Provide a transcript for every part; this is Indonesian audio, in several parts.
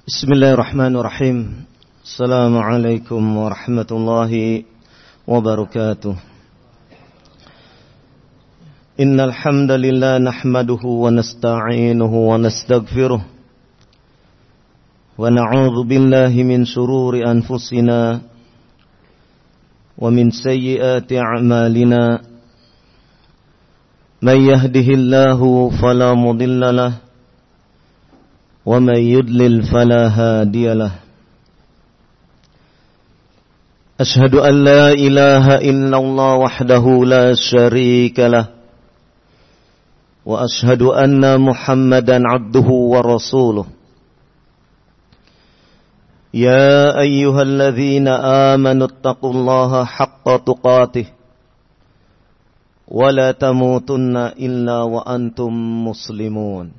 Bismillahirrahmanirrahim. Assalamualaikum warahmatullahi wabarakatuh. Innal hamdalillah nahmaduhu wa nasta'inuhu wa nastaghfiruh wa na'udzu billahi min shururi anfusina wa min sayyiati a'malina. Man yahdihillahu fala mudilla lahu ومن يضلل فلا هادي له أشهد أن لا إله إلا الله وحده لا شريك له وأشهد أن محمدا عبده ورسوله يا أيها الذين آمنوا اتقوا الله حق تقاته ولا تموتن إلا وأنتم مسلمون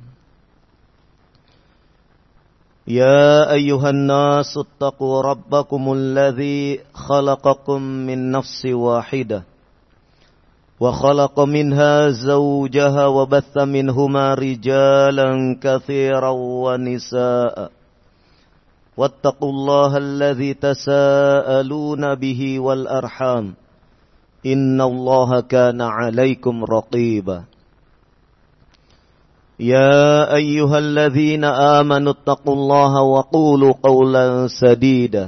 يا أيها الناس اتقوا ربكم الذي خلقكم من نفس واحدة وخلق منها زوجها وبث منهما رجالا كثيرا ونساء واتقوا الله الذي تساءلون به والأرحام إن الله كان عليكم رقيبا يا أيها الذين آمنوا اتقوا الله وقولوا قولا سديدا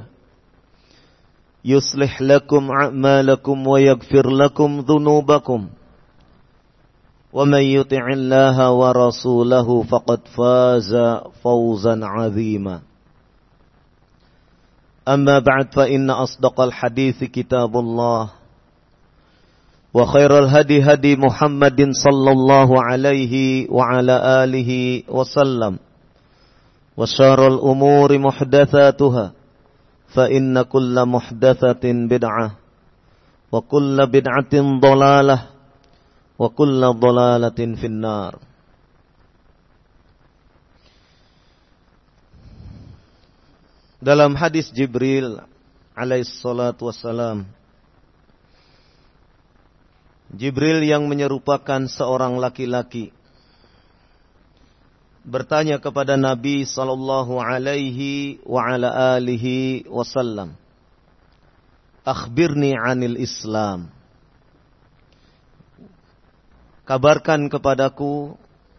يصلح لكم أعمالكم ويغفر لكم ذنوبكم ومن يطع الله ورسوله فقد فاز فوزا عظيما أما بعد فإن أصدق الحديث كتاب الله وخير الهدي هدي محمد صلى الله عليه وعلى آله وسلم وشر الأمور محدثاتها فإن كل محدثة بدعة وكل بدعة ضلالة وكل ضلالة في النار. Dalam hadis Jibril alaihissalatu wassalam, Jibril yang menyerupakan seorang laki-laki bertanya kepada Nabi sallallahu alaihi wa ala alihi wasallam, "Akhbirni 'anil Islam." Kabarkan kepadaku,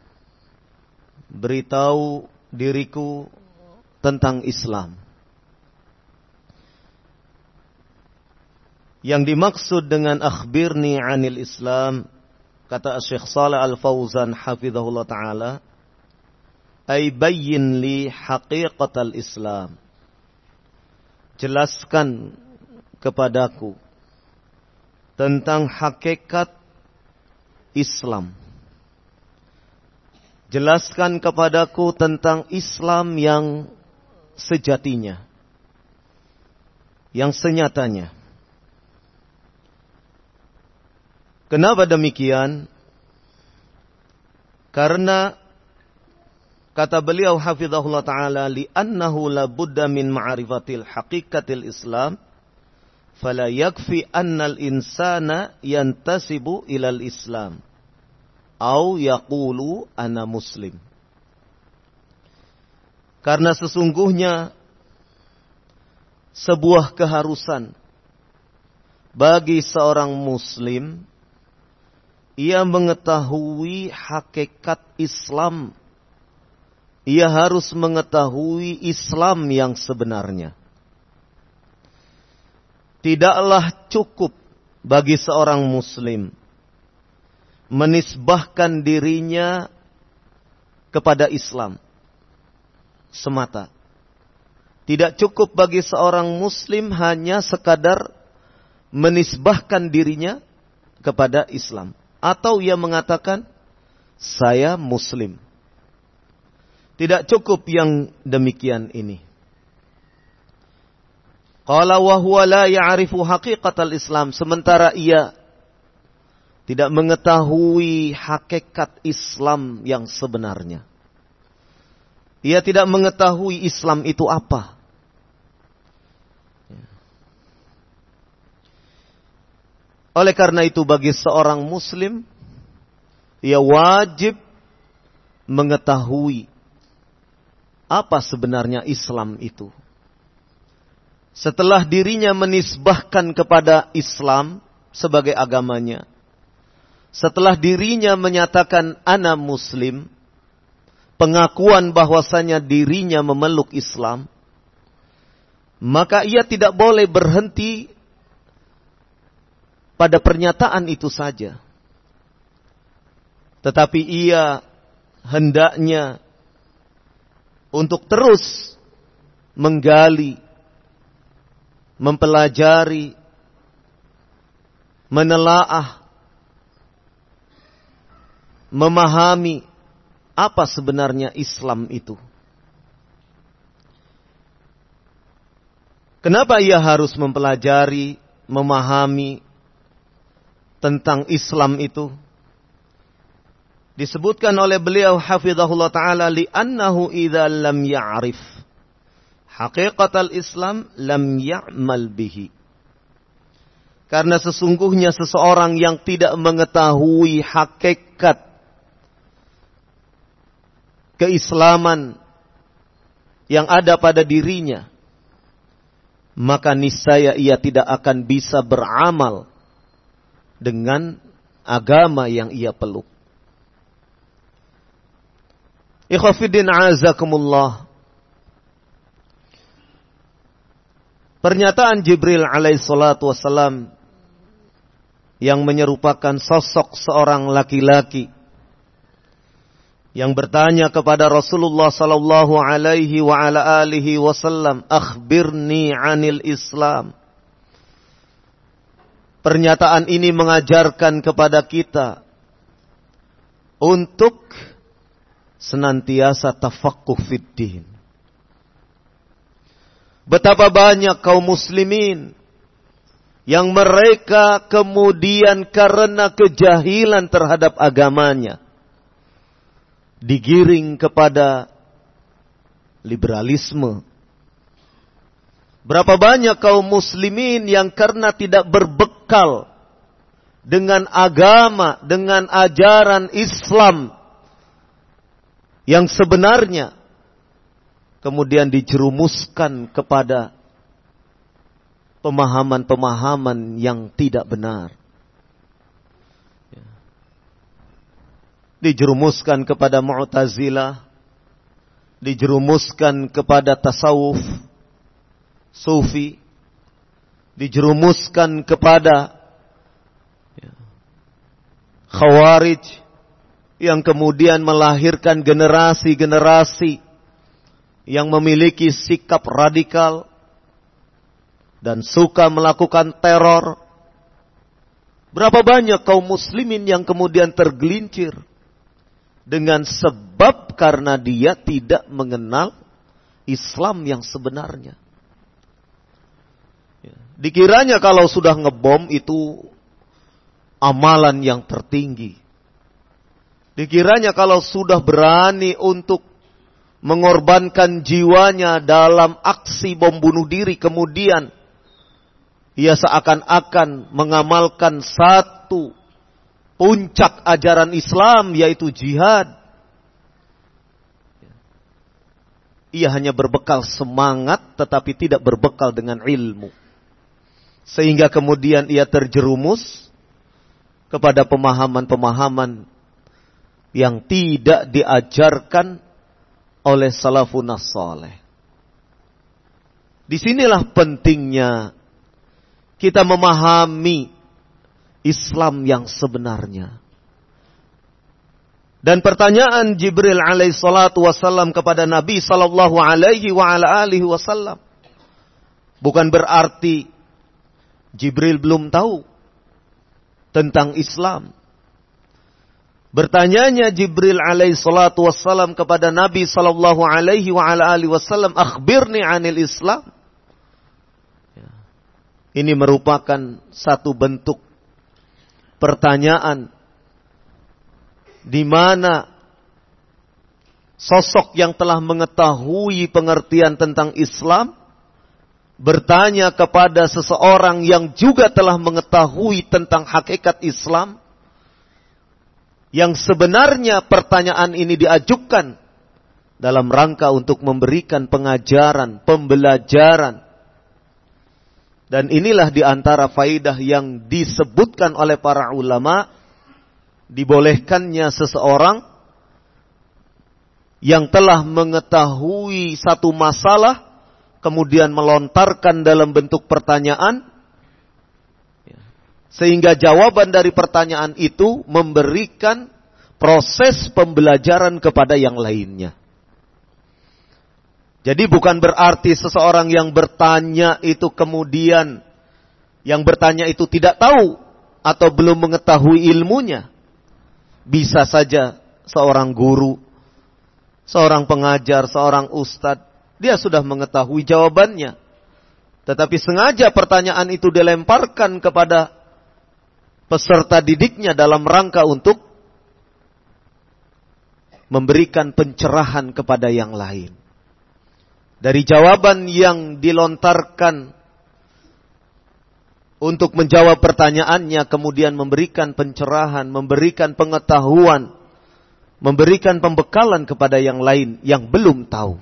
beritahu diriku tentang Islam. Yang dimaksud dengan akhbirni 'anil Islam, kata Syekh Shalih Al-Fauzan hafizahullah taala, ay bayyin li haqiqatal Islam. Jelaskan kepadaku tentang hakikat Islam. Jelaskan kepadaku tentang Islam yang sejatinya, yang senyatanya. Kenapa demikian? Karena kata beliau hafizahullah ta'ala, li'annahu la budda min ma'rifatil haqiqatil Islam fala yakfi annal insana yantasibu ilal Islam au yaqulu ana muslim. Karena sesungguhnya sebuah keharusan bagi seorang muslim, ia mengetahui hakikat Islam. Ia harus mengetahui Islam yang sebenarnya. Tidaklah cukup bagi seorang muslim menisbahkan dirinya kepada Islam semata. Tidak cukup bagi seorang muslim hanya sekadar menisbahkan dirinya kepada Islam. Atau ia mengatakan, saya muslim. Tidak cukup yang demikian ini. Qala wa huwa la ya'rifu haqiqatal Islam. Sementara ia tidak mengetahui hakikat Islam yang sebenarnya. Ia tidak mengetahui Islam itu apa. Oleh karena itu bagi seorang muslim, ia wajib mengetahui apa sebenarnya Islam itu. Setelah dirinya menisbahkan kepada Islam sebagai agamanya, setelah dirinya menyatakan ana muslim, pengakuan bahwasanya dirinya memeluk Islam, maka ia tidak boleh berhenti pada pernyataan itu saja. Tetapi ia hendaknya untuk terus menggali, mempelajari, menelaah, memahami apa sebenarnya Islam itu. Kenapa ia harus mempelajari, memahami tentang Islam itu? Disebutkan oleh beliau hafizahullah ta'ala, li'annahu idza lam ya'rif haqiqatal Islam lam ya'mal bihi. Karena sesungguhnya seseorang yang tidak mengetahui hakikat keislaman yang ada pada dirinya, maka niscaya ia tidak akan bisa beramal dengan agama yang ia peluk. Ikhwafiddin azakumullah. Pernyataan Jibril alaihissalatu wassalam yang menyerupakan sosok seorang laki-laki yang bertanya kepada Rasulullah sallallahu alaihi wa ala alihi wasallam, akhbirni 'anil Islam. Pernyataan ini mengajarkan kepada kita untuk senantiasa tafaqquh fiddin. Betapa banyak kaum muslimin yang mereka kemudian karena kejahilan terhadap agamanya digiring kepada liberalisme. Berapa banyak kaum muslimin yang karena tidak berbekal dengan agama, dengan ajaran Islam yang sebenarnya, kemudian dijerumuskan kepada pemahaman-pemahaman yang tidak benar. Dijerumuskan kepada Mu'tazilah, dijerumuskan kepada tasawuf, sufi, dijerumuskan kepada khawarij, yang kemudian melahirkan generasi-generasi yang memiliki sikap radikal dan suka melakukan teror. Berapa banyak kaum muslimin yang kemudian tergelincir dengan sebab karena dia tidak mengenal Islam yang sebenarnya. Dikiranya kalau sudah ngebom itu amalan yang tertinggi. Dikiranya kalau sudah berani untuk mengorbankan jiwanya dalam aksi bom bunuh diri, kemudian ia seakan-akan mengamalkan satu puncak ajaran Islam, yaitu jihad. Ia hanya berbekal semangat tetapi tidak berbekal dengan ilmu. Sehingga kemudian ia terjerumus kepada pemahaman-pemahaman yang tidak diajarkan oleh salafun saleh. Disinilah pentingnya kita memahami Islam yang sebenarnya. Dan pertanyaan Jibril alaihi salatu wasallam kepada Nabi sallallahu alaihi wa ala alihi wasallam bukan berarti Jibril belum tahu tentang Islam. Bertanyanya Jibril alaihi salatu wassalam kepada Nabi sallallahu alaihi wa ala alihi wasallam, akhbirni 'anil Islam. Ini merupakan satu bentuk pertanyaan di mana sosok yang telah mengetahui pengertian tentang Islam bertanya kepada seseorang yang juga telah mengetahui tentang hakikat Islam. Yang sebenarnya pertanyaan ini diajukan dalam rangka untuk memberikan pengajaran, pembelajaran. Dan inilah di antara faidah yang disebutkan oleh para ulama, dibolehkannya seseorang yang telah mengetahui satu masalah, kemudian melontarkan dalam bentuk pertanyaan, sehingga jawaban dari pertanyaan itu memberikan proses pembelajaran kepada yang lainnya. Jadi bukan berarti seseorang yang bertanya itu kemudian yang bertanya itu tidak tahu atau belum mengetahui ilmunya. Bisa saja seorang guru, seorang pengajar, seorang ustadz, dia sudah mengetahui jawabannya. Tetapi sengaja pertanyaan itu dilemparkan kepada peserta didiknya dalam rangka untuk memberikan pencerahan kepada yang lain. Dari jawaban yang dilontarkan untuk menjawab pertanyaannya, kemudian memberikan pencerahan, memberikan pengetahuan, memberikan pembekalan kepada yang lain yang belum tahu.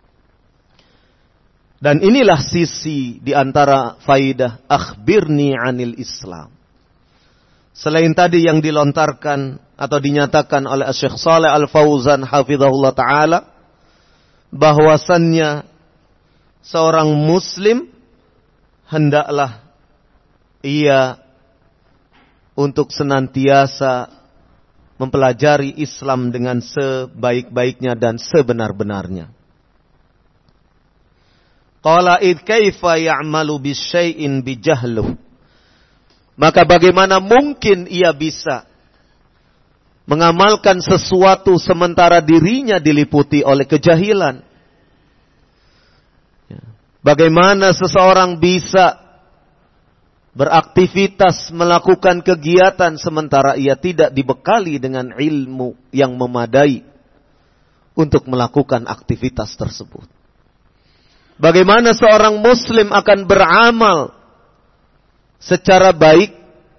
Dan inilah sisi di antara faidah akhbirni anil Islam. Selain tadi yang dilontarkan atau dinyatakan oleh Syekh Shalih Al-Fauzan hafizahullah ta'ala, bahwasannya seorang muslim hendaklah ia untuk senantiasa mempelajari Islam dengan sebaik-baiknya dan sebenar-benarnya. Qala id kaifa ya'malu bisyai'in bijahluh. Maka bagaimana mungkin ia bisa mengamalkan sesuatu sementara dirinya diliputi oleh kejahilan? Bagaimana seseorang bisa beraktivitas, melakukan kegiatan sementara ia tidak dibekali dengan ilmu yang memadai untuk melakukan aktivitas tersebut? Bagaimana seorang muslim akan beramal secara baik,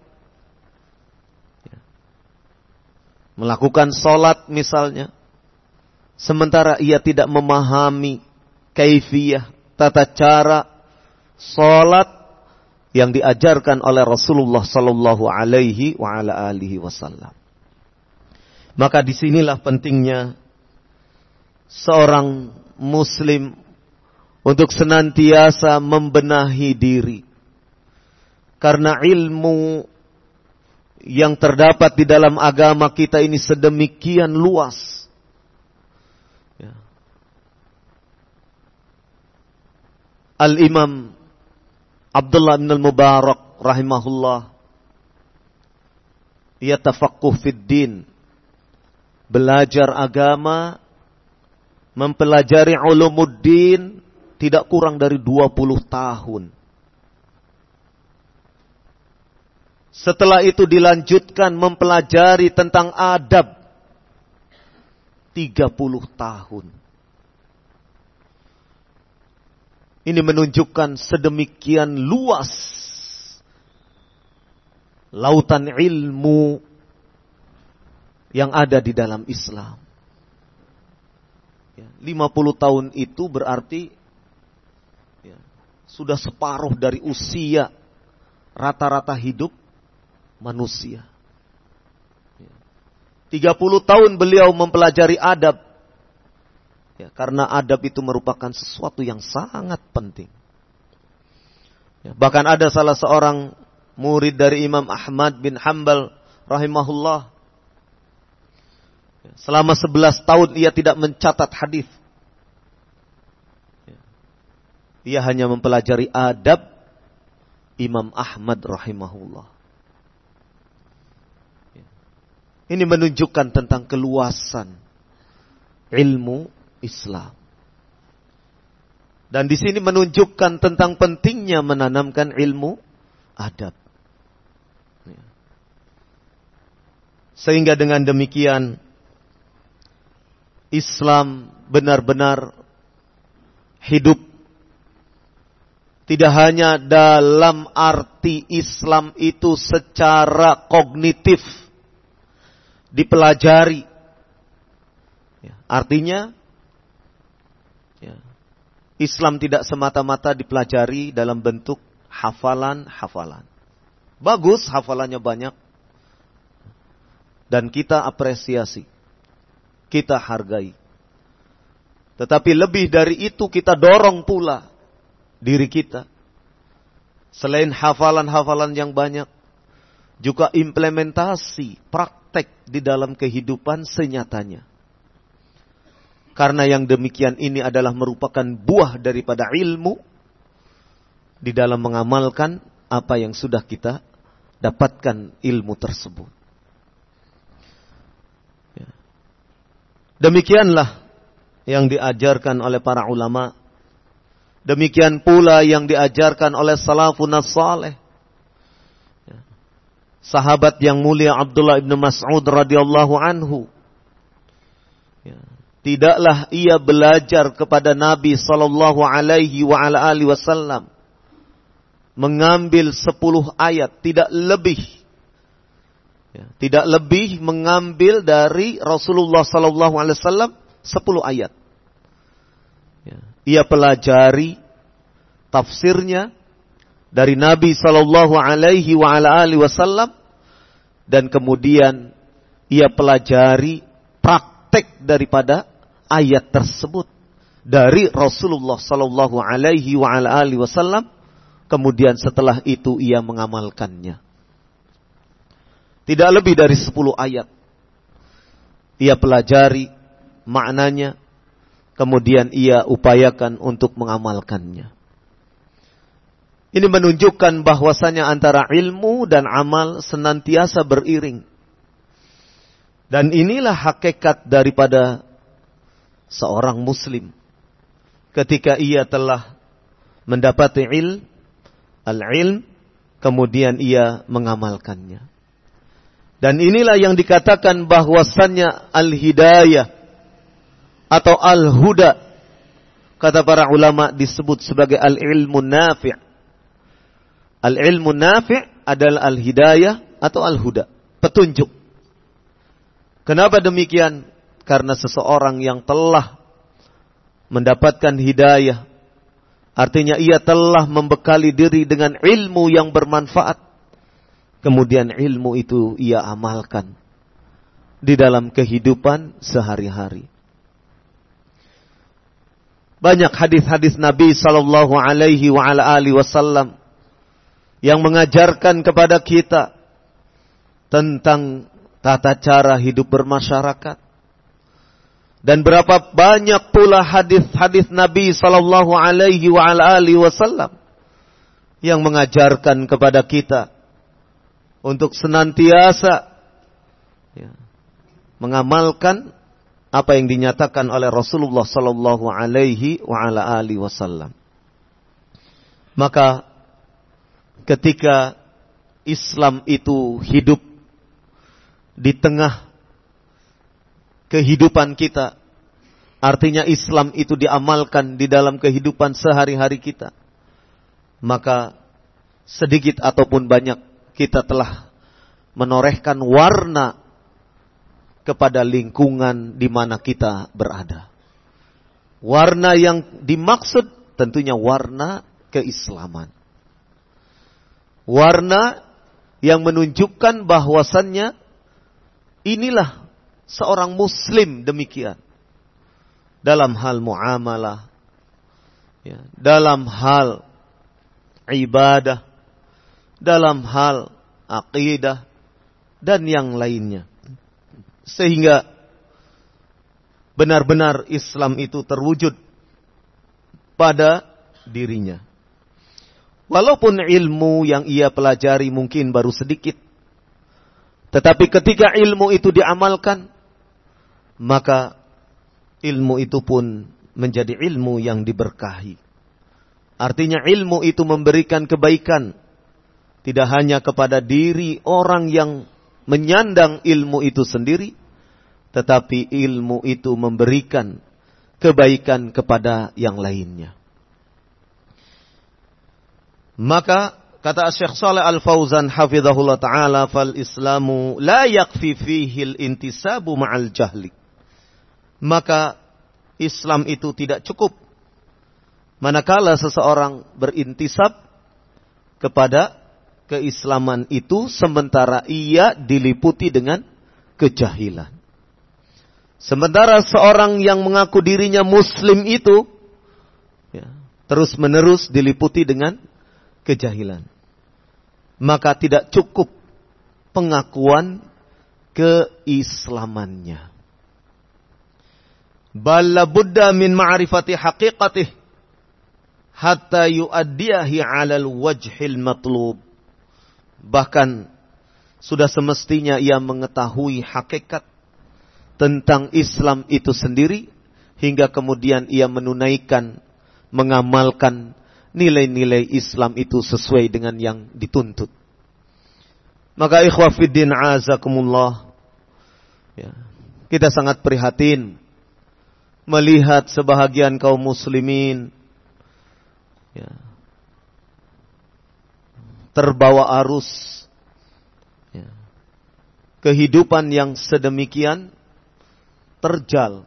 melakukan sholat misalnya, sementara ia tidak memahami kaifiyah, tata cara sholat yang diajarkan oleh Rasulullah sallallahu alaihi wa ala alihi wasallam. Maka disinilah pentingnya seorang muslim untuk senantiasa membenahi diri. Karena ilmu yang terdapat di dalam agama kita ini sedemikian luas. Al-Imam Abdullah bin Al-Mubarak rahimahullah, ia tafaqquh fid din, belajar agama, mempelajari ulumuddin tidak kurang dari 20 tahun. Setelah itu dilanjutkan mempelajari tentang adab 30 tahun. Ini menunjukkan sedemikian luas lautan ilmu yang ada di dalam Islam. 50 tahun itu berarti sudah separuh dari usia rata-rata hidup manusia. 30 tahun beliau mempelajari adab. Karena adab itu merupakan sesuatu yang sangat penting. Bahkan ada salah seorang murid dari Imam Ahmad bin Hanbal rahimahullah. Selama 11 tahun ia tidak mencatat hadis. Ia hanya mempelajari adab Imam Ahmad rahimahullah. Ini menunjukkan tentang keluasan ilmu Islam. Dan di sini menunjukkan tentang pentingnya menanamkan ilmu adab. Sehingga dengan demikian Islam benar-benar hidup tidak hanya dalam arti Islam itu secara kognitif dipelajari. Artinya Islam tidak semata-mata dipelajari dalam bentuk hafalan-hafalan. Bagus hafalannya banyak. Dan kita apresiasi. Kita hargai. Tetapi lebih dari itu kita dorong pula diri kita. Selain hafalan-hafalan yang banyak, juga implementasi, praktek di dalam kehidupan senyatanya. Karena yang demikian ini adalah merupakan buah daripada ilmu di dalam mengamalkan apa yang sudah kita dapatkan ilmu tersebut. Demikianlah yang diajarkan oleh para ulama. Demikian pula yang diajarkan oleh salafun saleh. Sahabat yang mulia Abdullah bin Mas'ud radhiyallahu anhu. Tidaklah ia belajar kepada Nabi sallallahu alaihi wa ala alihi wasallam mengambil 10 ayat, tidak lebih. Tidak lebih mengambil dari Rasulullah sallallahu alaihi wasallam 10 ayat. Ia pelajari tafsirnya dari Nabi sallallahu alaihi wa ala alihi wasallam dan kemudian ia pelajari praktek daripada ayat tersebut dari Rasulullah sallallahu alaihi wa ala alihi wasallam, kemudian setelah itu ia mengamalkannya. Tidak lebih dari 10 ayat. Ia pelajari maknanya, kemudian ia upayakan untuk mengamalkannya. Ini menunjukkan bahwasanya antara ilmu dan amal senantiasa beriring. Dan inilah hakikat daripada seorang muslim. Ketika ia telah mendapati al-ilm, kemudian ia mengamalkannya. Dan inilah yang dikatakan bahwasanya al-hidayah atau al-huda, kata para ulama, disebut sebagai al-ilmu nafi'. Al-ilmu nafi' adalah al-hidayah atau al-huda, petunjuk. Kenapa demikian? Karena seseorang yang telah mendapatkan hidayah, artinya ia telah membekali diri dengan ilmu yang bermanfaat. Kemudian ilmu itu ia amalkan di dalam kehidupan sehari-hari. Banyak hadis-hadis Nabi sallallahu alaihi wa ala alihi wasallam yang mengajarkan kepada kita tentang tata cara hidup bermasyarakat. Dan berapa banyak pula hadis-hadis Nabi sallallahu alaihi wa ala alihi wasallam yang mengajarkan kepada kita untuk senantiasa mengamalkan apa yang dinyatakan oleh Rasulullah sallallahu alaihi wa ala alihi wasallam. Maka ketika Islam itu hidup di tengah kehidupan kita, artinya Islam itu diamalkan di dalam kehidupan sehari-hari kita, maka sedikit ataupun banyak kita telah menorehkan warna kepada lingkungan di mana kita berada. Warna yang dimaksud tentunya warna keislaman. Warna yang menunjukkan bahwasannya inilah seorang muslim demikian. Dalam hal muamalah, dalam hal ibadah, dalam hal akidah, dan yang lainnya. Sehingga benar-benar Islam itu terwujud pada dirinya. Walaupun ilmu yang ia pelajari mungkin baru sedikit, tetapi ketika ilmu itu diamalkan, maka ilmu itu pun menjadi ilmu yang diberkahi. Artinya ilmu itu memberikan kebaikan, tidak hanya kepada diri orang yang menyandang ilmu itu sendiri, tetapi ilmu itu memberikan kebaikan kepada yang lainnya. Maka kata Syekh Shalih Al-Fauzan hafizahullah ta'ala, fal islamu la yakfi fihi al-intisabu ma'al jahli. Maka Islam itu tidak cukup Manakala seseorang berintisab kepada keislaman itu sementara ia diliputi dengan kejahilan. Sementara seorang yang mengaku dirinya muslim itu terus menerus diliputi dengan kejahilan. Maka tidak cukup pengakuan keislamannya. Bal la budda min ma'rifati haqiqatih hatta yu'addiyahi 'alal wajhil matlub. Bahkan sudah semestinya ia mengetahui hakikat tentang Islam itu sendiri hingga kemudian ia menunaikan, mengamalkan nilai-nilai Islam itu sesuai dengan yang dituntut. Maka ikhwah fiddin azakumullah, kita sangat prihatin melihat sebahagian kaum muslimin terbawa arus kehidupan yang sedemikian terjal,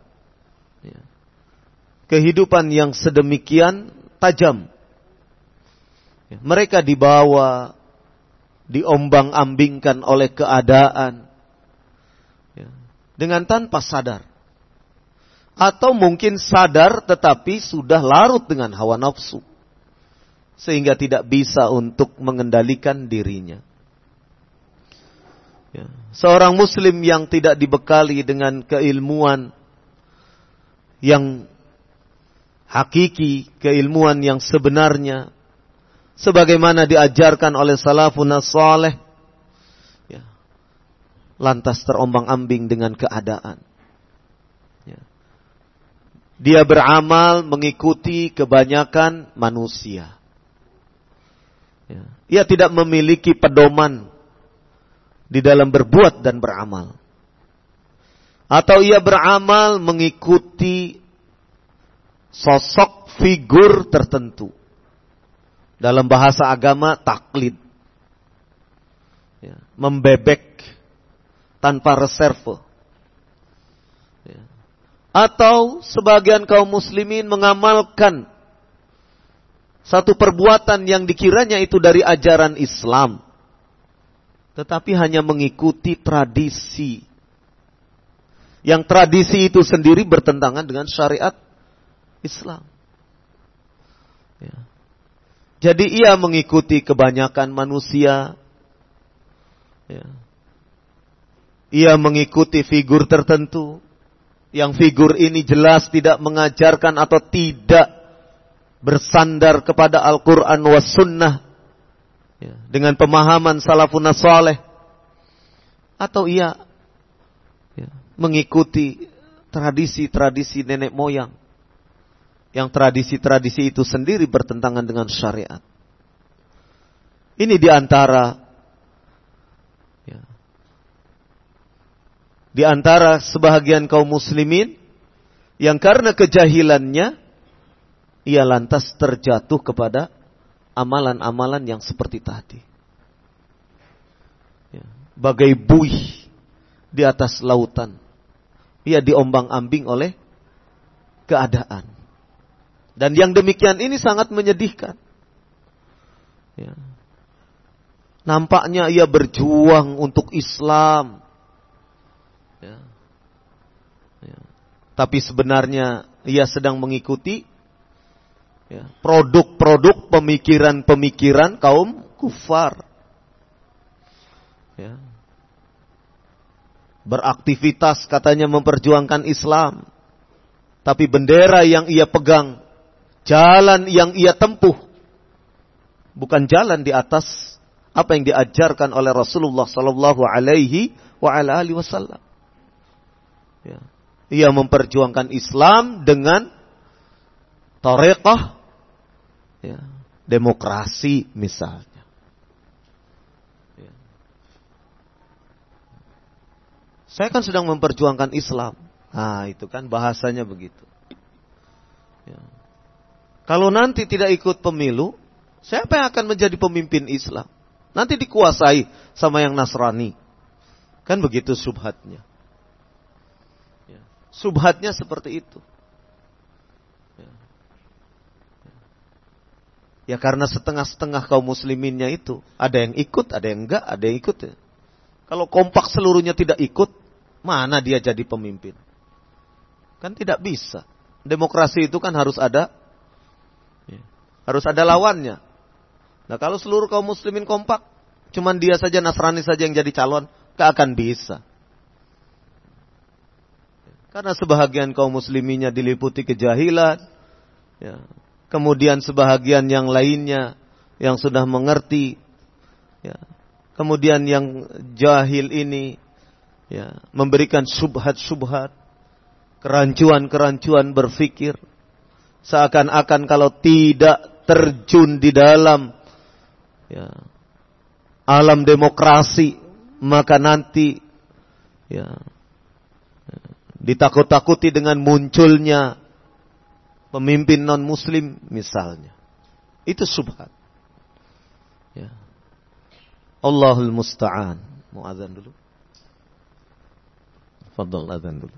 kehidupan yang sedemikian tajam. Mereka dibawa, diombang-ambingkan oleh keadaan dengan tanpa sadar, atau mungkin sadar tetapi sudah larut dengan hawa nafsu sehingga tidak bisa untuk mengendalikan dirinya. Seorang muslim yang tidak dibekali dengan keilmuan yang hakiki, keilmuan yang sebenarnya sebagaimana diajarkan oleh salafun saleh, lantas terombang-ambing dengan keadaan. Dia beramal mengikuti kebanyakan manusia. Ia tidak memiliki pedoman di dalam berbuat dan beramal. Atau ia beramal mengikuti sosok figur tertentu. Dalam bahasa agama taklid. Membebek tanpa reserve. Atau sebagian kaum muslimin mengamalkan satu perbuatan yang dikiranya itu dari ajaran Islam, tetapi hanya mengikuti tradisi. Yang tradisi itu sendiri bertentangan dengan syariat Islam. Jadi ia mengikuti kebanyakan manusia. Ia mengikuti figur tertentu. Yang figur ini jelas tidak mengajarkan atau tidak bersandar kepada Al-Quran was sunnah. Dengan pemahaman salafun saleh. Atau ia mengikuti tradisi-tradisi nenek moyang. Yang tradisi-tradisi itu sendiri bertentangan dengan syariat. Ini di antara sebahagian kaum muslimin yang karena kejahilannya ia lantas terjatuh kepada amalan-amalan yang seperti tadi. Bagai buih di atas lautan. Ia diombang-ambing oleh keadaan. Dan yang demikian ini sangat menyedihkan. Nampaknya ia berjuang untuk Islam. Tapi sebenarnya ia sedang mengikuti produk-produk pemikiran-pemikiran kaum kufar. Beraktivitas katanya memperjuangkan Islam, tapi bendera yang ia pegang, jalan yang ia tempuh, bukan jalan di atas apa yang diajarkan oleh Rasulullah Sallallahu Alaihi Wasallam. Ia memperjuangkan Islam dengan thariqah demokrasi misalnya. Saya kan sedang memperjuangkan Islam. Nah, itu kan bahasanya begitu. Kalau nanti tidak ikut pemilu, siapa yang akan menjadi pemimpin Islam? Nanti dikuasai sama yang Nasrani. Kan begitu subhatnya. Subhatnya seperti itu. Ya karena setengah-setengah kaum musliminnya itu. Ada yang ikut, ada yang enggak, ada yang ikut. Kalau kompak seluruhnya tidak ikut, mana dia jadi pemimpin? Kan tidak bisa. Demokrasi itu kan harus ada lawannya. Nah kalau seluruh kaum muslimin kompak, cuman dia saja, Nasrani saja yang jadi calon, gak akan bisa. Karena sebahagian kaum musliminnya diliputi kejahilan, ya. Kemudian sebahagian yang lainnya yang sudah mengerti, ya. Kemudian yang jahil ini, ya, memberikan syubhat-syubhat, kerancuan-kerancuan berfikir, seakan-akan kalau tidak terjun di dalam, ya, alam demokrasi, maka nanti, ya, ditakut-takuti dengan munculnya pemimpin non-muslim misalnya. Itu syubhat. Ya. Allahul musta'an. Mau azan dulu? Fadhal azan dulu.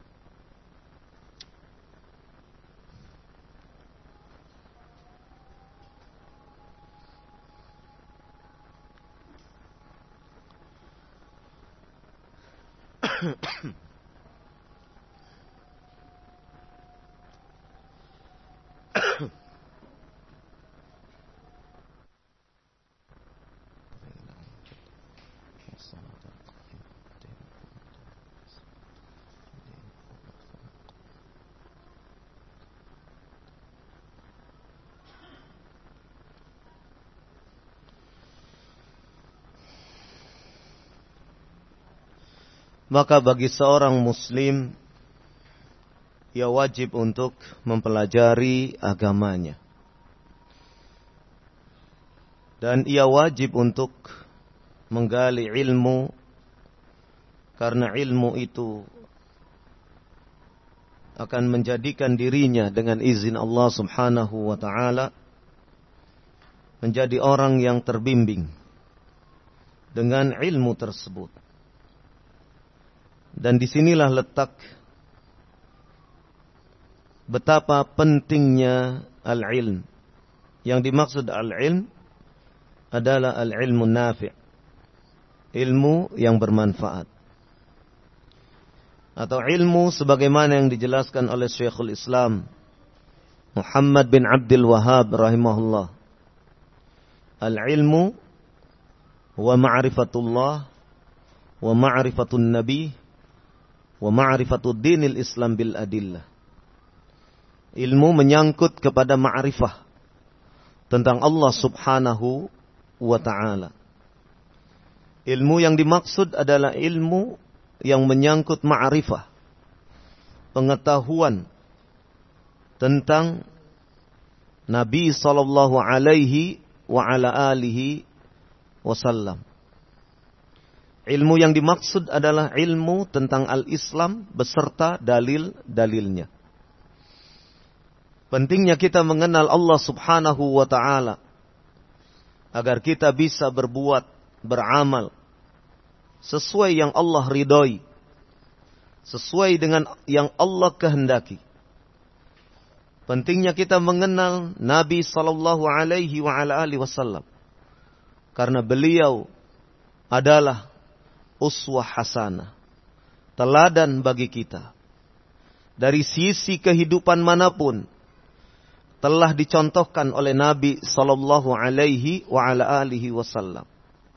Maka bagi seorang muslim, ia wajib untuk mempelajari agamanya. Dan ia wajib untuk menggali ilmu, karena ilmu itu akan menjadikan dirinya dengan izin Allah subhanahu wa ta'ala menjadi orang yang terbimbing dengan ilmu tersebut. Dan disinilah letak betapa pentingnya al-ilm. Yang dimaksud al-ilm adalah al-ilmu nafi', ilmu yang bermanfaat. Atau ilmu sebagaimana yang dijelaskan oleh Syekhul Islam Muhammad bin Abdul Wahhab rahimahullah. Al-ilmu wa ma'rifatullah wa ma'rifatun nabi wa ma'rifatud dinil Islam bil adillah. Ilmu menyangkut kepada ma'rifah tentang Allah subhanahu wa ta'ala. Ilmu yang dimaksud adalah ilmu yang menyangkut ma'rifah, pengetahuan tentang Nabi sallallahu alaihi wa ala alihi wasallam. Ilmu yang dimaksud adalah ilmu tentang al-Islam beserta dalil-dalilnya. Pentingnya kita mengenal Allah subhanahu wa ta'ala agar kita bisa berbuat, beramal sesuai yang Allah ridhoi, sesuai dengan yang Allah kehendaki. Pentingnya kita mengenal Nabi sallallahu alaihi wa ala alihi wasallam karena beliau adalah uswah hasanah, teladan bagi kita. Dari sisi kehidupan manapun telah dicontohkan oleh Nabi sallallahu alaihi wa ala alihi wasallam.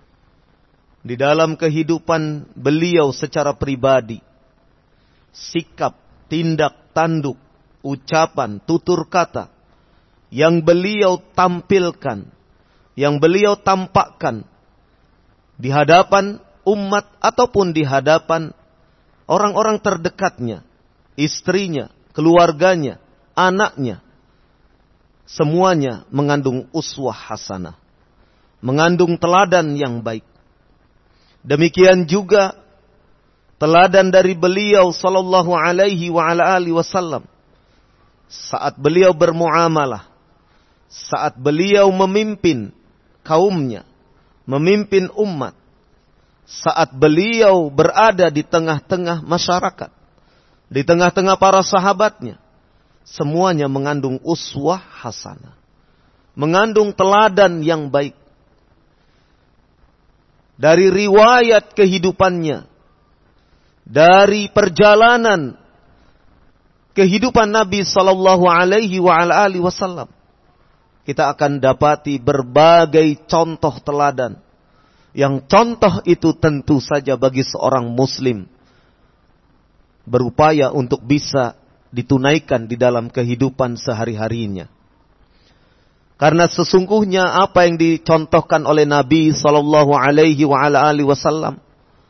Di dalam kehidupan beliau secara pribadi, sikap, tindak, tanduk, ucapan, tutur kata yang beliau tampilkan, yang beliau tampakkan di hadapan umat ataupun di hadapan orang-orang terdekatnya, istrinya, keluarganya, anaknya, semuanya mengandung uswah hasanah, mengandung teladan yang baik. Demikian juga teladan dari beliau sallallahu alaihi wa ala alihi wasallam saat beliau bermuamalah, saat beliau memimpin kaumnya, memimpin umat, saat beliau berada di tengah-tengah masyarakat, di tengah-tengah para sahabatnya, semuanya mengandung uswah hasanah, mengandung teladan yang baik. Dari riwayat kehidupannya, dari perjalanan kehidupan Nabi sallallahu alaihi wasallam, kita akan dapati berbagai contoh teladan. Yang contoh itu tentu saja bagi seorang muslim berupaya untuk bisa ditunaikan di dalam kehidupan sehari-harinya. Karena sesungguhnya apa yang dicontohkan oleh Nabi sallallahu alaihi wasallam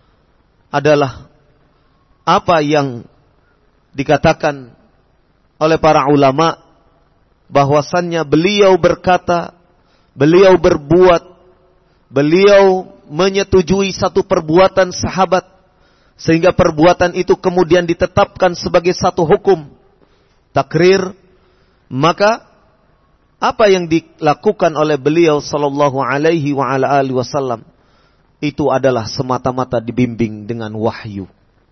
adalah apa yang dikatakan oleh para ulama, bahwasannya beliau berkata, beliau berbuat, beliau menyetujui satu perbuatan sahabat, sehingga perbuatan itu kemudian ditetapkan sebagai satu hukum takrir. Maka apa yang dilakukan oleh beliau sallallahu alaihi wasallam itu adalah semata-mata dibimbing dengan wahyu.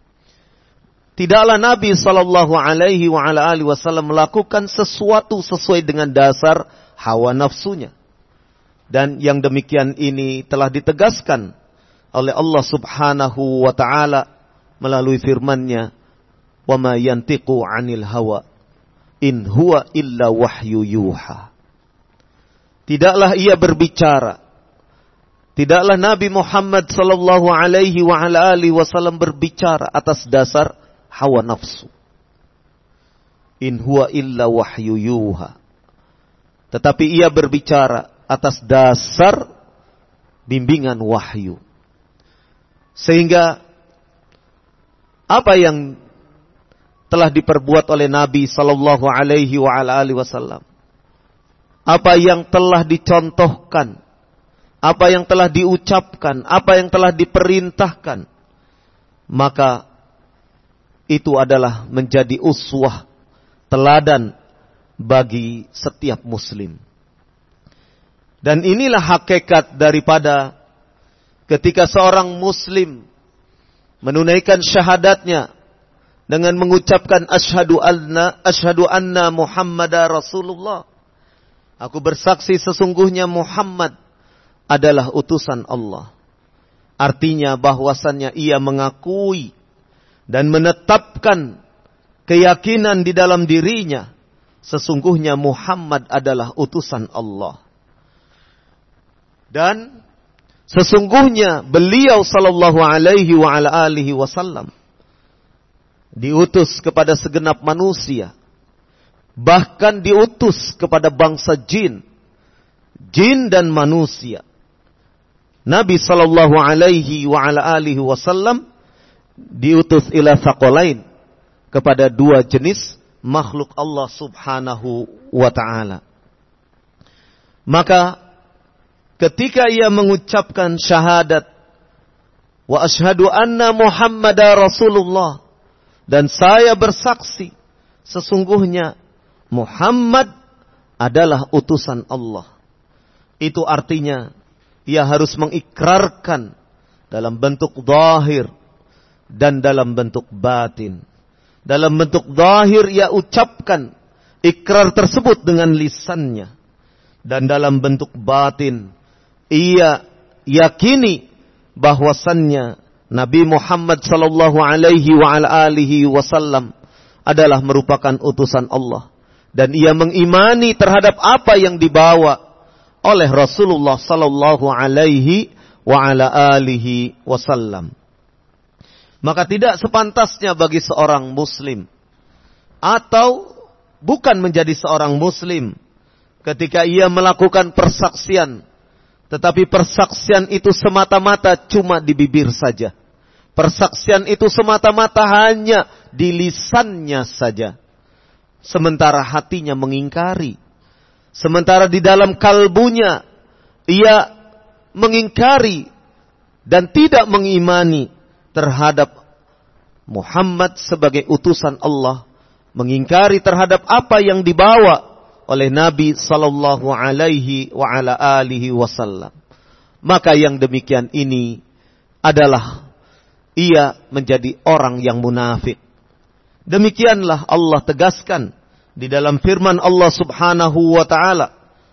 Tidaklah Nabi sallallahu alaihi wasallam melakukan sesuatu sesuai dengan dasar hawa nafsunya. Dan yang demikian ini telah ditegaskan oleh Allah Subhanahu wa taala melalui firman-Nya, "Wa ma yantiqu 'anil hawa in huwa illa wahyu yuha." Tidaklah ia berbicara, tidaklah Nabi Muhammad sallallahu alaihi wasallam berbicara atas dasar hawa nafsu. In huwa illa wahyu yuha. Tetapi ia berbicara atas dasar bimbingan wahyu. Sehingga apa yang telah diperbuat oleh Nabi sallallahu alaihi wasallam, apa yang telah dicontohkan, apa yang telah diucapkan, apa yang telah diperintahkan, maka itu adalah menjadi uswah, teladan bagi setiap muslim. Dan inilah hakikat daripada ketika seorang muslim menunaikan syahadatnya dengan mengucapkan asyhadu anna Muhammadar Rasulullah. Aku bersaksi sesungguhnya Muhammad adalah utusan Allah. Artinya bahwasannya ia mengakui dan menetapkan keyakinan di dalam dirinya, sesungguhnya Muhammad adalah utusan Allah. Dan sesungguhnya beliau sallallahu alaihi wasallam diutus kepada segenap manusia, bahkan diutus kepada bangsa jin dan manusia. Nabi sallallahu alaihi wasallam diutus ila thaqalain, kepada dua jenis makhluk Allah Subhanahu wa taala. Maka ketika ia mengucapkan syahadat wa asyhadu anna Muhammadar Rasulullah, dan saya bersaksi sesungguhnya Muhammad adalah utusan Allah, itu artinya ia harus mengikrarkan dalam bentuk zahir dan dalam bentuk batin. Dalam bentuk zahir ia ucapkan ikrar tersebut dengan lisannya, dan dalam bentuk batin ia yakini bahwasannya Nabi Muhammad sallallahu alaihi wasallam adalah merupakan utusan Allah, dan ia mengimani terhadap apa yang dibawa oleh Rasulullah sallallahu alaihi wasallam. Maka tidak sepantasnya bagi seorang muslim atau bukan menjadi seorang muslim ketika ia melakukan persaksian, tetapi persaksian itu semata-mata cuma di bibir saja. Persaksian itu semata-mata hanya di lisannya saja, sementara hatinya mengingkari. Sementara di dalam kalbunya ia mengingkari dan tidak mengimani terhadap Muhammad sebagai utusan Allah, mengingkari terhadap apa yang dibawa oleh Nabi sallallahu alaihi wasallam. Maka yang demikian ini adalah ia menjadi orang yang munafik. Demikianlah Allah tegaskan di dalam firman Allah Subhanahu wa taala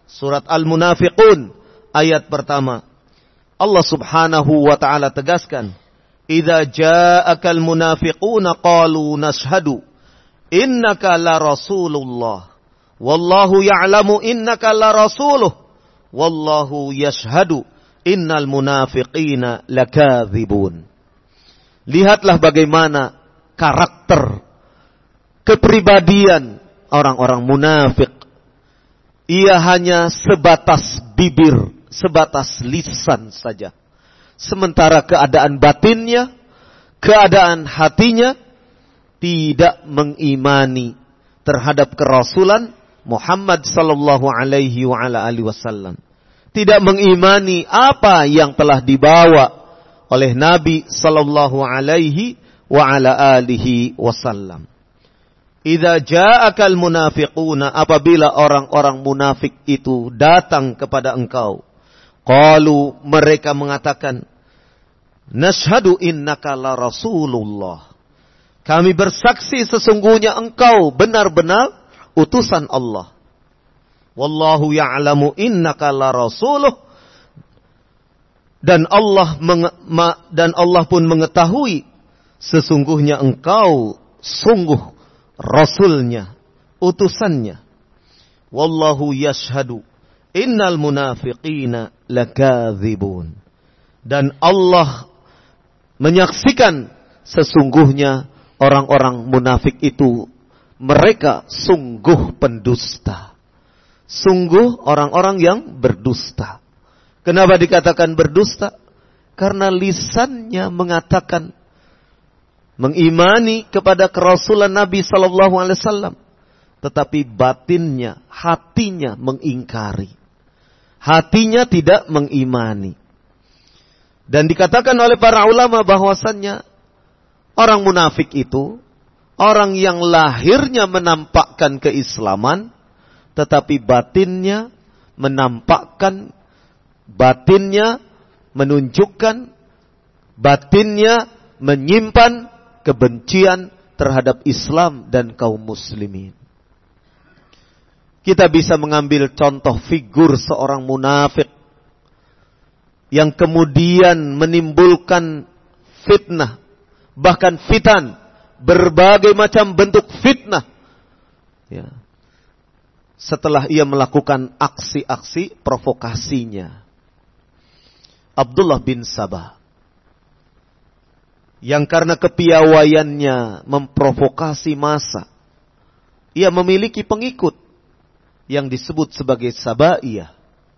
Surat Al-Munafiqun ayat pertama. Allah Subhanahu wa taala tegaskan, "Idza ja'akal munafiquna qalu nashhadu innaka la rasulullah wallahu ya'lamu innaka la rasuluh wallahu yashhadu innal munafiqina lakadzibun." Lihatlah bagaimana karakter, kepribadian orang-orang munafik. Ia hanya sebatas bibir, sebatas lisan saja. Sementara keadaan batinnya, keadaan hatinya tidak mengimani terhadap kerasulan Muhammad sallallahu alaihi wa ala alihi wasallam. Tidak mengimani apa yang telah dibawa oleh Nabi sallallahu alaihi wa ala alihi wasallam. Idza ja'akal munafiquna, apabila orang-orang munafik itu datang kepada engkau, qalu, mereka mengatakan, nashhadu innaka la rasulullah. Kami bersaksi sesungguhnya engkau benar-benar utusan Allah. Wallahu ya'lamu innaka la rasuluh. Dan Allah pun mengetahui sesungguhnya engkau sungguh Rasulnya, utusannya. Wallahu yashhadu innal munafiqina lakadzibun. Dan Allah menyaksikan sesungguhnya orang-orang munafik itu, mereka sungguh pendusta. Sungguh orang-orang yang berdusta. Kenapa dikatakan berdusta? Karena lisannya mengatakan mengimani kepada kerasulan Nabi sallallahu alaihi wasallam, tetapi batinnya, hatinya mengingkari. Hatinya tidak mengimani. Dan dikatakan oleh para ulama bahwasannya orang munafik itu orang yang lahirnya menampakkan keislaman, tetapi batinnya menampakkan, batinnya menunjukkan, batinnya menyimpan kebencian terhadap Islam dan kaum muslimin. Kita bisa mengambil contoh figur seorang munafik yang kemudian menimbulkan fitnah, bahkan fitan, berbagai macam bentuk fitnah. Ya. Setelah ia melakukan aksi-aksi provokasinya. Abdullah bin Sabah, yang karena kepiawaiannya memprovokasi massa, ia memiliki pengikut yang disebut sebagai Sabaiyah.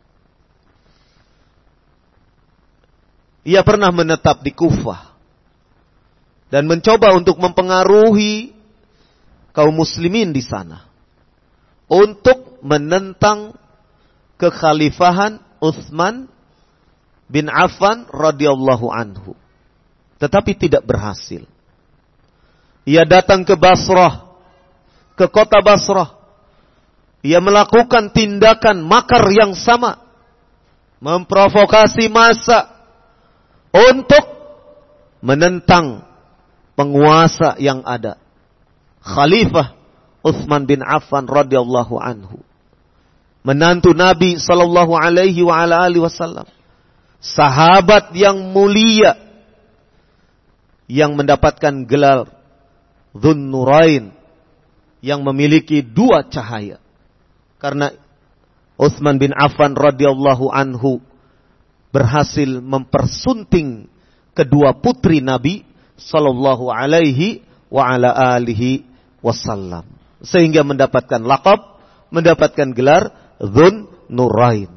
Ia pernah menetap di Kufah dan mencoba untuk mempengaruhi kaum muslimin di sana untuk menentang kekhalifahan Utsman bin Affan radhiyallahu anhu. Tetapi tidak berhasil. Ia datang ke Basrah, ke kota Basrah. Ia melakukan tindakan makar yang sama, memprovokasi massa untuk menentang penguasa yang ada, Khalifah Utsman bin Affan radhiyallahu anhu, menantu Nabi sallallahu alaihi wa ala alihi wasallam, sahabat yang mulia, yang mendapatkan gelar Dzun Nurain, yang memiliki dua cahaya. Karena Utsman bin Affan radhiyallahu anhu berhasil mempersunting kedua putri Nabi sallallahu alaihi wa ala alihi wasallam, sehingga mendapatkan laqab, mendapatkan gelar Dzun Nurain.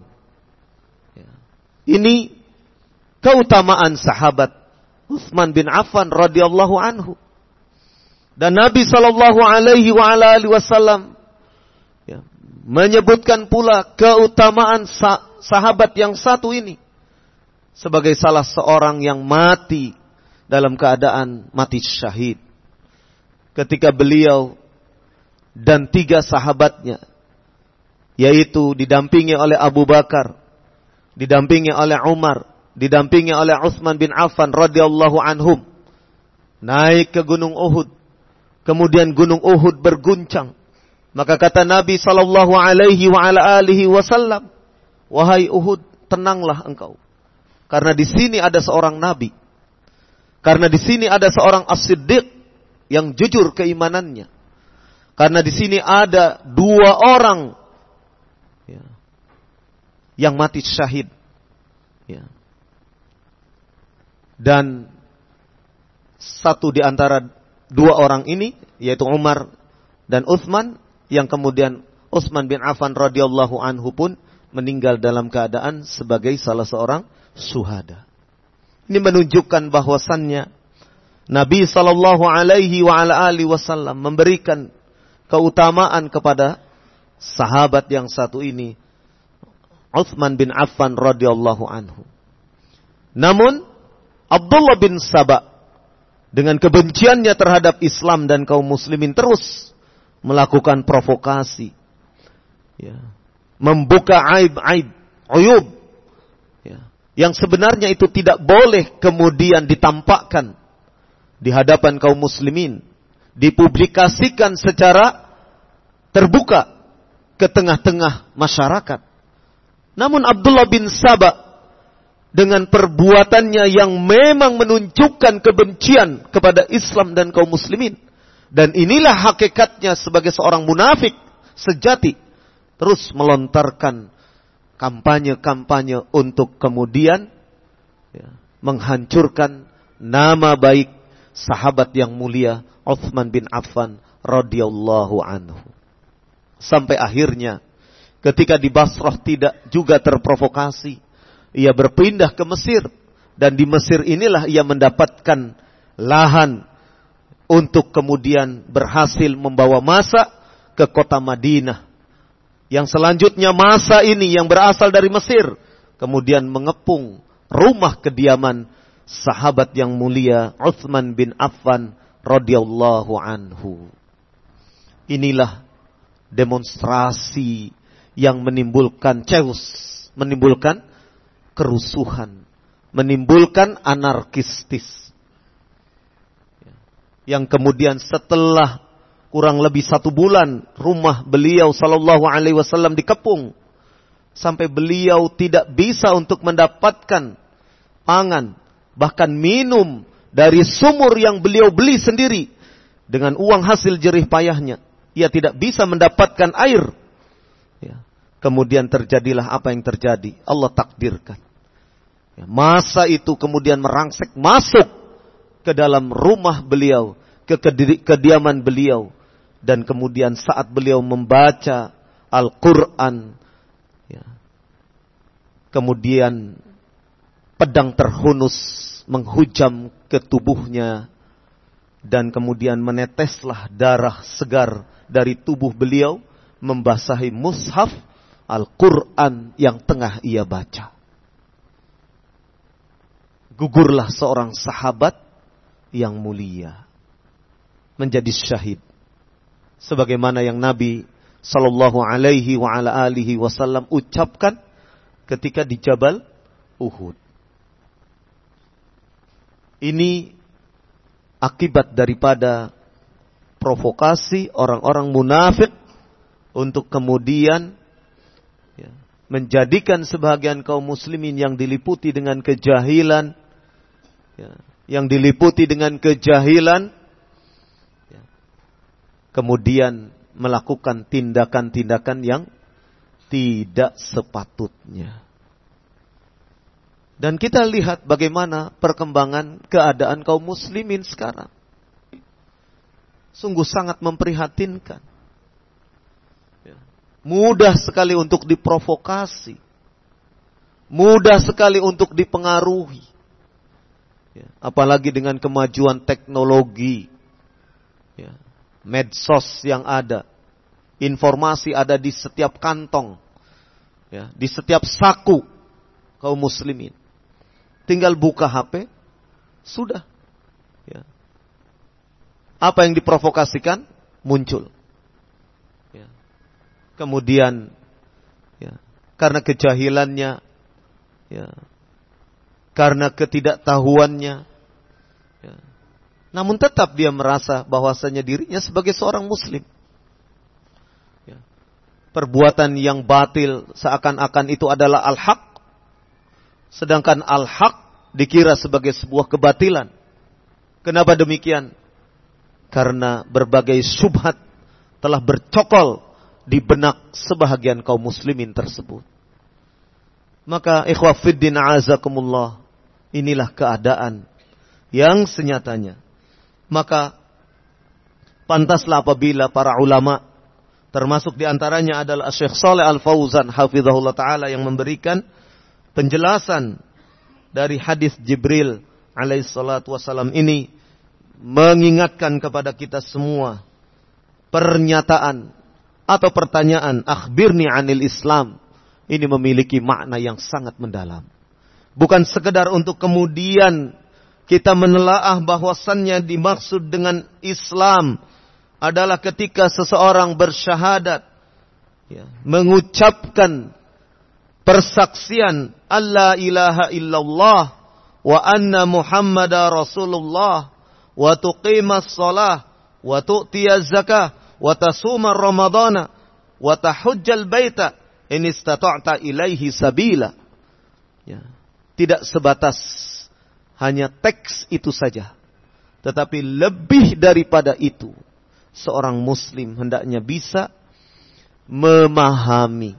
Ini keutamaan sahabat Utsman bin Affan radhiyallahu anhu. Dan Nabi sallallahu alaihi wa ala alihi wasallam menyebutkan pula keutamaan sahabat yang satu ini sebagai salah seorang yang mati dalam keadaan mati syahid. Ketika beliau dan 3 sahabatnya, yaitu didampingi oleh Abu Bakar, didampingi oleh Umar, didampingi oleh Utsman bin Affan radhiyallahu anhum, naik ke Gunung Uhud. Kemudian Gunung Uhud berguncang. Maka kata Nabi sallallahu alaihi wa ala alihi wasallam, wahai Uhud, tenanglah engkau. Karena di sini ada seorang nabi. Karena di sini ada seorang as-siddiq yang jujur keimanannya. Karena di sini ada 2 orang yang mati syahid. Dan satu di antara 2 orang ini, yaitu Umar dan Utsman, yang kemudian Utsman bin Affan radhiyallahu anhu pun meninggal dalam keadaan sebagai salah seorang syuhada. Ini menunjukkan bahwasannya Nabi sallallahu alaihi wa ala alihi wasallam memberikan keutamaan kepada sahabat yang satu ini, Utsman bin Affan radhiyallahu anhu. Namun Abdullah bin Saba dengan kebenciannya terhadap Islam dan kaum muslimin terus melakukan provokasi, membuka aib-aib, uyub, yang sebenarnya itu tidak boleh kemudian ditampakkan di hadapan kaum muslimin, dipublikasikan secara terbuka ke tengah-tengah masyarakat. Namun Abdullah bin Saba dengan perbuatannya yang memang menunjukkan kebencian kepada Islam dan kaum muslimin, dan inilah hakikatnya sebagai seorang munafik sejati, terus melontarkan kampanye-kampanye untuk kemudian menghancurkan nama baik sahabat yang mulia Utsman bin Affan radhiyallahu anhu. Sampai akhirnya ketika di Basrah tidak juga terprovokasi, ia berpindah ke Mesir, dan di Mesir inilah ia mendapatkan lahan untuk kemudian berhasil membawa massa ke kota Madinah. Yang selanjutnya massa ini yang berasal dari Mesir kemudian mengepung rumah kediaman sahabat yang mulia Utsman bin Affan radhiyallahu anhu. Inilah demonstrasi yang menimbulkan chaos, menimbulkan kerusuhan, menimbulkan anarkistis. Yang kemudian setelah kurang lebih 1 bulan rumah beliau sallallahu alaihi wasallam dikepung, sampai beliau tidak bisa untuk mendapatkan pangan, bahkan minum dari sumur yang beliau beli sendiri dengan uang hasil jerih payahnya. Ia tidak bisa mendapatkan air. Kemudian terjadilah apa yang terjadi. Allah takdirkan. Masa itu kemudian merangsek masuk ke dalam rumah beliau, ke kediaman beliau. Dan kemudian saat beliau membaca Al-Quran, kemudian pedang terhunus menghujam ke tubuhnya, dan kemudian meneteslah darah segar dari tubuh beliau membasahi mushaf Al-Quran yang tengah ia baca. Gugurlah seorang sahabat yang mulia menjadi syahid, sebagaimana yang Nabi sallallahu alaihi wa ala alihi wasallam ucapkan ketika di Jabal Uhud. Ini akibat daripada provokasi orang-orang munafik untuk kemudian menjadikan sebagian kaum muslimin yang diliputi dengan kejahilan, kemudian melakukan tindakan-tindakan yang tidak sepatutnya. Dan kita lihat bagaimana perkembangan keadaan kaum muslimin sekarang. Sungguh sangat memprihatinkan. Mudah sekali untuk diprovokasi. Mudah sekali untuk dipengaruhi. Apalagi dengan kemajuan teknologi. Medsos yang ada. Informasi ada di setiap kantong. Di setiap saku kaum muslimin. Tinggal buka HP, sudah. Apa yang diprovokasikan muncul. Kemudian karena kejahilannya, karena ketidaktahuannya, namun tetap dia merasa bahwasanya dirinya sebagai seorang muslim. perbuatan yang batil seakan-akan itu adalah al-haq, sedangkan al-haq dikira sebagai sebuah kebatilan. Kenapa demikian? Karena berbagai syubhat telah bercokol di benak sebahagian kaum muslimin tersebut. Maka ikhwah fiddin a'azakumullah, inilah keadaan yang senyatanya. Maka pantaslah apabila para ulama, termasuk diantaranya adalah Syekh Shalih Al-Fauzan hafizahullah ta'ala, yang memberikan penjelasan dari hadis Jibril alaihissalatu wassalam ini, mengingatkan kepada kita semua pernyataan atau pertanyaan akhbirni anil Islam ini memiliki makna yang sangat mendalam. Bukan sekedar untuk kemudian kita menelaah bahwasannya dimaksud dengan Islam adalah ketika seseorang bersyahadat, mengucapkan persaksian alla ilaha illallah wa anna muhammadar rasulullah wa tuqimas shalah wa tu'tiyaz zakah wa tasumar ramadana wa tahujjal baita in istata'ta ilaihi sabila. Tidak sebatas hanya teks itu saja, tetapi lebih daripada itu, seorang muslim hendaknya bisa memahami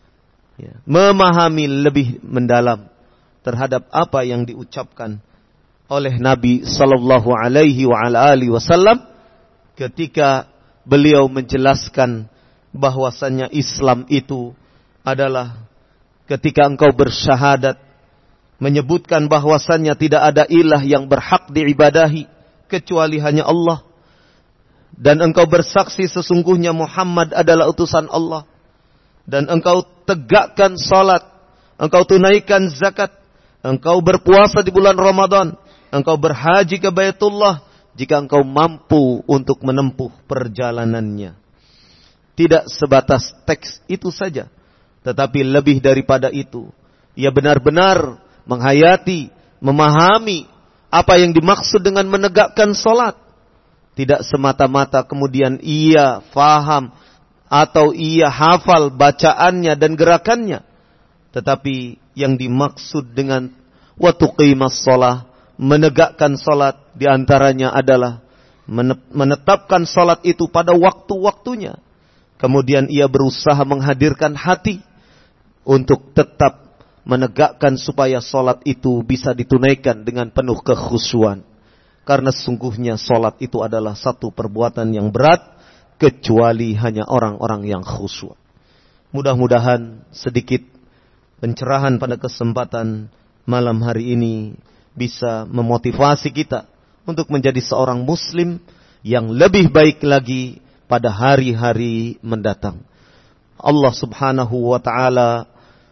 lebih mendalam terhadap apa yang diucapkan oleh Nabi sallallahu alaihi wa ala alihi wasallam ketika beliau menjelaskan bahwasannya Islam itu adalah ketika engkau bersyahadat, menyebutkan bahwasannya tidak ada ilah yang berhak diibadahi kecuali hanya Allah, dan engkau bersaksi sesungguhnya Muhammad adalah utusan Allah, dan engkau tegakkan salat, engkau tunaikan zakat, engkau berpuasa di bulan Ramadan, engkau berhaji ke Baitullah jika engkau mampu untuk menempuh perjalanannya. Tidak sebatas teks itu saja, tetapi lebih daripada itu, ia benar-benar menghayati, memahami apa yang dimaksud dengan menegakkan salat. Tidak semata-mata kemudian ia faham atau ia hafal bacaannya dan gerakannya, tetapi yang dimaksud dengan wa tuqimas shalah, menegakkan salat, diantaranya adalah menetapkan salat itu pada waktu-waktunya. Kemudian ia berusaha menghadirkan hati untuk tetap menegakkan supaya salat itu bisa ditunaikan dengan penuh kekhusyuan. Karena sesungguhnya salat itu adalah satu perbuatan yang berat, kecuali hanya orang-orang yang khusyuk. Mudah-mudahan sedikit pencerahan pada kesempatan malam hari ini bisa memotivasi kita untuk menjadi seorang muslim yang lebih baik lagi pada hari-hari mendatang. Allah subhanahu wa ta'ala,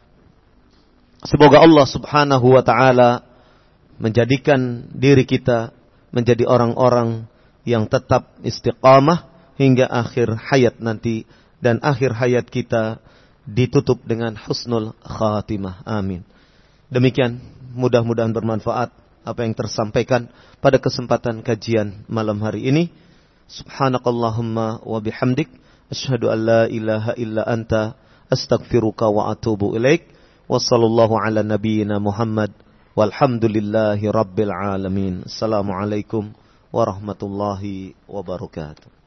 semoga Allah subhanahu wa ta'ala menjadikan diri kita menjadi orang-orang yang tetap istiqamah hingga akhir hayat nanti, dan akhir hayat kita ditutup dengan husnul khatimah. Amin. Demikian, mudah-mudahan bermanfaat apa yang tersampaikan pada kesempatan kajian malam hari ini. Subhanakallahumma wa bihamdik, asyhadu an la ilaha illa anta, astaghfiruka wa atubu ilaik. Wa sallallahu ala nabiyyina Muhammad walhamdulillahi rabbil alamin. Assalamualaikum warahmatullahi wabarakatuh.